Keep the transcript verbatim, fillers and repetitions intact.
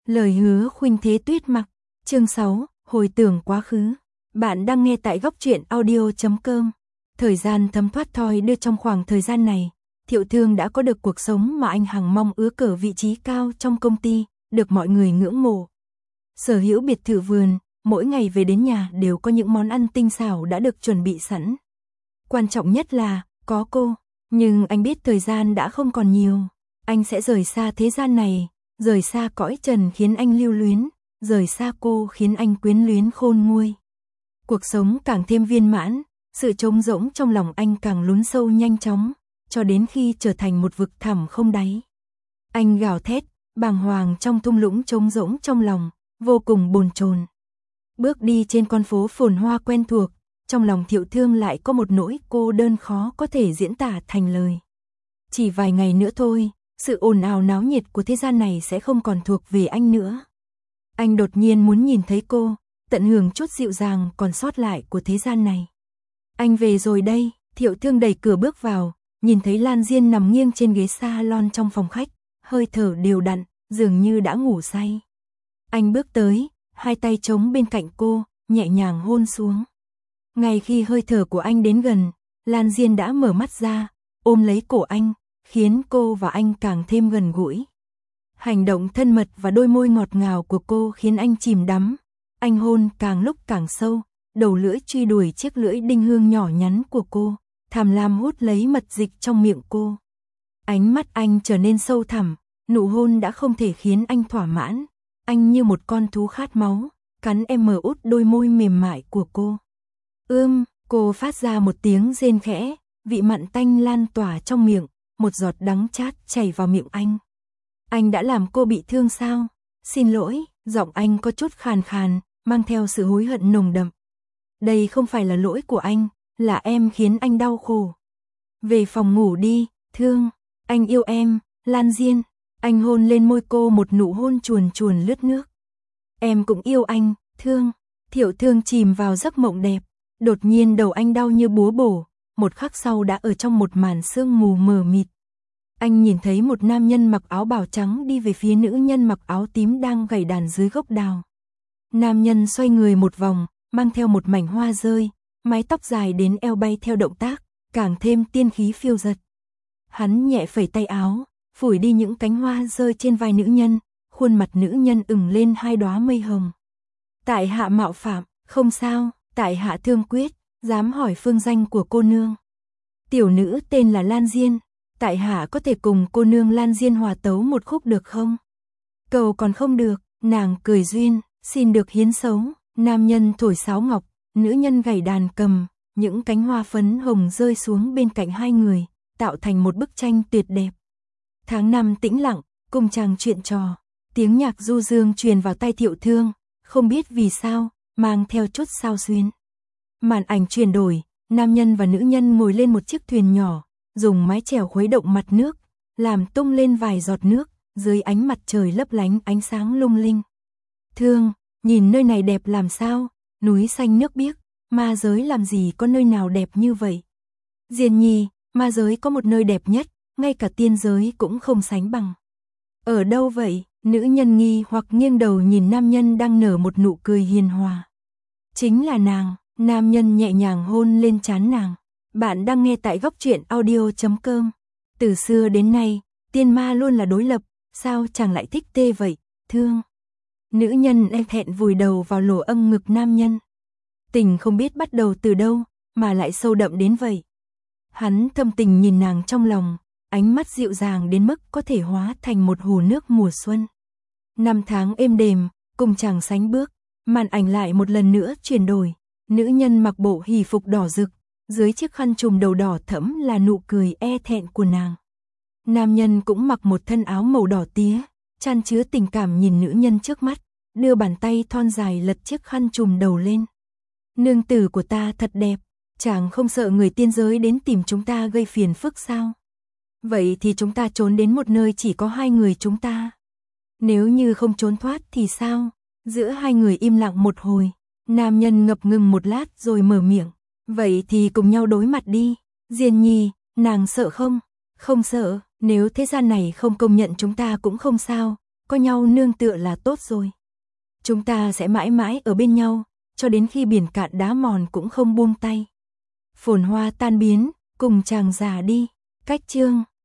Lời hứa khuynh thế tuyết mặc, chương sáu, hồi tưởng quá khứ. Bạn đang nghe tại góc truyện audio chấm com. Thời gian thấm thoát thoi đưa trong khoảng thời gian này, Thiệu Thương đã có được cuộc sống mà anh hằng mong ước, cờ vị trí cao trong công ty, được mọi người ngưỡng mộ. Sở hữu biệt thự vườn, mỗi ngày về đến nhà đều có những món ăn tinh xảo đã được chuẩn bị sẵn. Quan trọng nhất là, có cô, nhưng anh biết thời gian đã không còn nhiều. Anh sẽ rời xa thế gian này, rời xa cõi trần khiến anh lưu luyến, rời xa cô khiến anh quyến luyến khôn nguôi. Cuộc sống càng thêm viên mãn, sự trống rỗng trong lòng anh càng lún sâu nhanh chóng, cho đến khi trở thành một vực thẳm không đáy. Anh gào thét, bàng hoàng trong thung lũng trống rỗng trong lòng, vô cùng bồn chồn. Bước đi trên con phố phồn hoa quen thuộc, trong lòng Thiệu Thương lại có một nỗi cô đơn khó có thể diễn tả thành lời. Chỉ vài ngày nữa thôi, sự ồn ào náo nhiệt của thế gian này sẽ không còn thuộc về anh nữa. Anh đột nhiên muốn nhìn thấy cô, tận hưởng chút dịu dàng còn sót lại của thế gian này. Anh về rồi đây, Thiệu Thương đẩy cửa bước vào, nhìn thấy Lan Diên nằm nghiêng trên ghế salon trong phòng khách, hơi thở đều đặn, dường như đã ngủ say. Anh bước tới, hai tay chống bên cạnh cô, nhẹ nhàng hôn xuống. Ngay khi hơi thở của anh đến gần, Lan Diên đã mở mắt ra, ôm lấy cổ anh, khiến cô và anh càng thêm gần gũi. Hành động thân mật và đôi môi ngọt ngào của cô khiến anh chìm đắm. Anh hôn càng lúc càng sâu, đầu lưỡi truy đuổi chiếc lưỡi đinh hương nhỏ nhắn của cô, tham lam hút lấy mật dịch trong miệng cô. Ánh mắt anh trở nên sâu thẳm, nụ hôn đã không thể khiến anh thỏa mãn. Anh như một con thú khát máu, cắn em mờ út đôi môi mềm mại của cô. Ưm, cô phát ra một tiếng rên khẽ, vị mặn tanh lan tỏa trong miệng, một giọt đắng chát chảy vào miệng anh. Anh đã làm cô bị thương sao? Xin lỗi, giọng anh có chút khàn khàn, mang theo sự hối hận nồng đậm. Đây không phải là lỗi của anh, là em khiến anh đau khổ. Về phòng ngủ đi, Thương, anh yêu em, Lan Diên. Anh hôn lên môi cô một nụ hôn chuồn chuồn lướt nước. Em cũng yêu anh, Thương. Thiệu Thương chìm vào giấc mộng đẹp. Đột nhiên đầu anh đau như búa bổ, một khắc sau đã ở trong một màn sương mù mờ mịt. Anh nhìn thấy một nam nhân mặc áo bào trắng đi về phía nữ nhân mặc áo tím đang gảy đàn dưới gốc đào. Nam nhân xoay người một vòng, mang theo một mảnh hoa rơi, mái tóc dài đến eo bay theo động tác, càng thêm tiên khí phiêu dật. Hắn nhẹ phẩy tay áo, phủi đi những cánh hoa rơi trên vai nữ nhân, khuôn mặt nữ nhân ửng lên hai đóa mây hồng. Tại hạ mạo phạm, không sao, tại hạ thương quyết, dám hỏi phương danh của cô nương. Tiểu nữ tên là Lan Diên, tại hạ có thể cùng cô nương Lan Diên hòa tấu một khúc được không? Cầu còn không được, nàng cười duyên, xin được hiến xấu. Nam nhân thổi sáo ngọc, nữ nhân gảy đàn cầm, những cánh hoa phấn hồng rơi xuống bên cạnh hai người, tạo thành một bức tranh tuyệt đẹp. Tháng năm tĩnh lặng, cùng chàng chuyện trò, tiếng nhạc du dương truyền vào tai Thiệu Thương, không biết vì sao, mang theo chút xao xuyến. Màn ảnh chuyển đổi, nam nhân và nữ nhân ngồi lên một chiếc thuyền nhỏ, dùng mái chèo khuấy động mặt nước, làm tung lên vài giọt nước, dưới ánh mặt trời lấp lánh ánh sáng lung linh. Thương, nhìn nơi này đẹp làm sao, núi xanh nước biếc, ma giới làm gì có nơi nào đẹp như vậy. Diên nhi, ma giới có một nơi đẹp nhất, ngay cả tiên giới cũng không sánh bằng. Ở đâu vậy? Nữ nhân nghi hoặc nghiêng đầu nhìn nam nhân đang nở một nụ cười hiền hòa. Chính là nàng, nam nhân nhẹ nhàng hôn lên trán nàng. Bạn đang nghe tại góc truyện audio chấm com. Từ xưa đến nay, tiên ma luôn là đối lập, sao chàng lại thích tê vậy, Thương? Nữ nhân e thẹn vùi đầu vào lỗ âm ngực nam nhân. Tình không biết bắt đầu từ đâu, mà lại sâu đậm đến vậy. Hắn thâm tình nhìn nàng trong lòng, ánh mắt dịu dàng đến mức có thể hóa thành một hồ nước mùa xuân. Năm tháng êm đềm, cùng chàng sánh bước, màn ảnh lại một lần nữa chuyển đổi. Nữ nhân mặc bộ hỷ phục đỏ rực, dưới chiếc khăn trùm đầu đỏ thẫm là nụ cười e thẹn của nàng. Nam nhân cũng mặc một thân áo màu đỏ tía, chan chứa tình cảm nhìn nữ nhân trước mắt, đưa bàn tay thon dài lật chiếc khăn trùm đầu lên. Nương tử của ta thật đẹp, chàng không sợ người tiên giới đến tìm chúng ta gây phiền phức sao? Vậy thì chúng ta trốn đến một nơi chỉ có hai người chúng ta. Nếu như không trốn thoát thì sao? Giữa hai người im lặng một hồi, nam nhân ngập ngừng một lát rồi mở miệng. Vậy thì cùng nhau đối mặt đi. Diên nhi, nàng sợ không? Không sợ, nếu thế gian này không công nhận chúng ta cũng không sao. có nhau nương tựa là tốt rồi. Chúng ta sẽ mãi mãi ở bên nhau, cho đến khi biển cạn đá mòn cũng không buông tay. Phồn hoa tan biến, cùng chàng già đi. Cách chương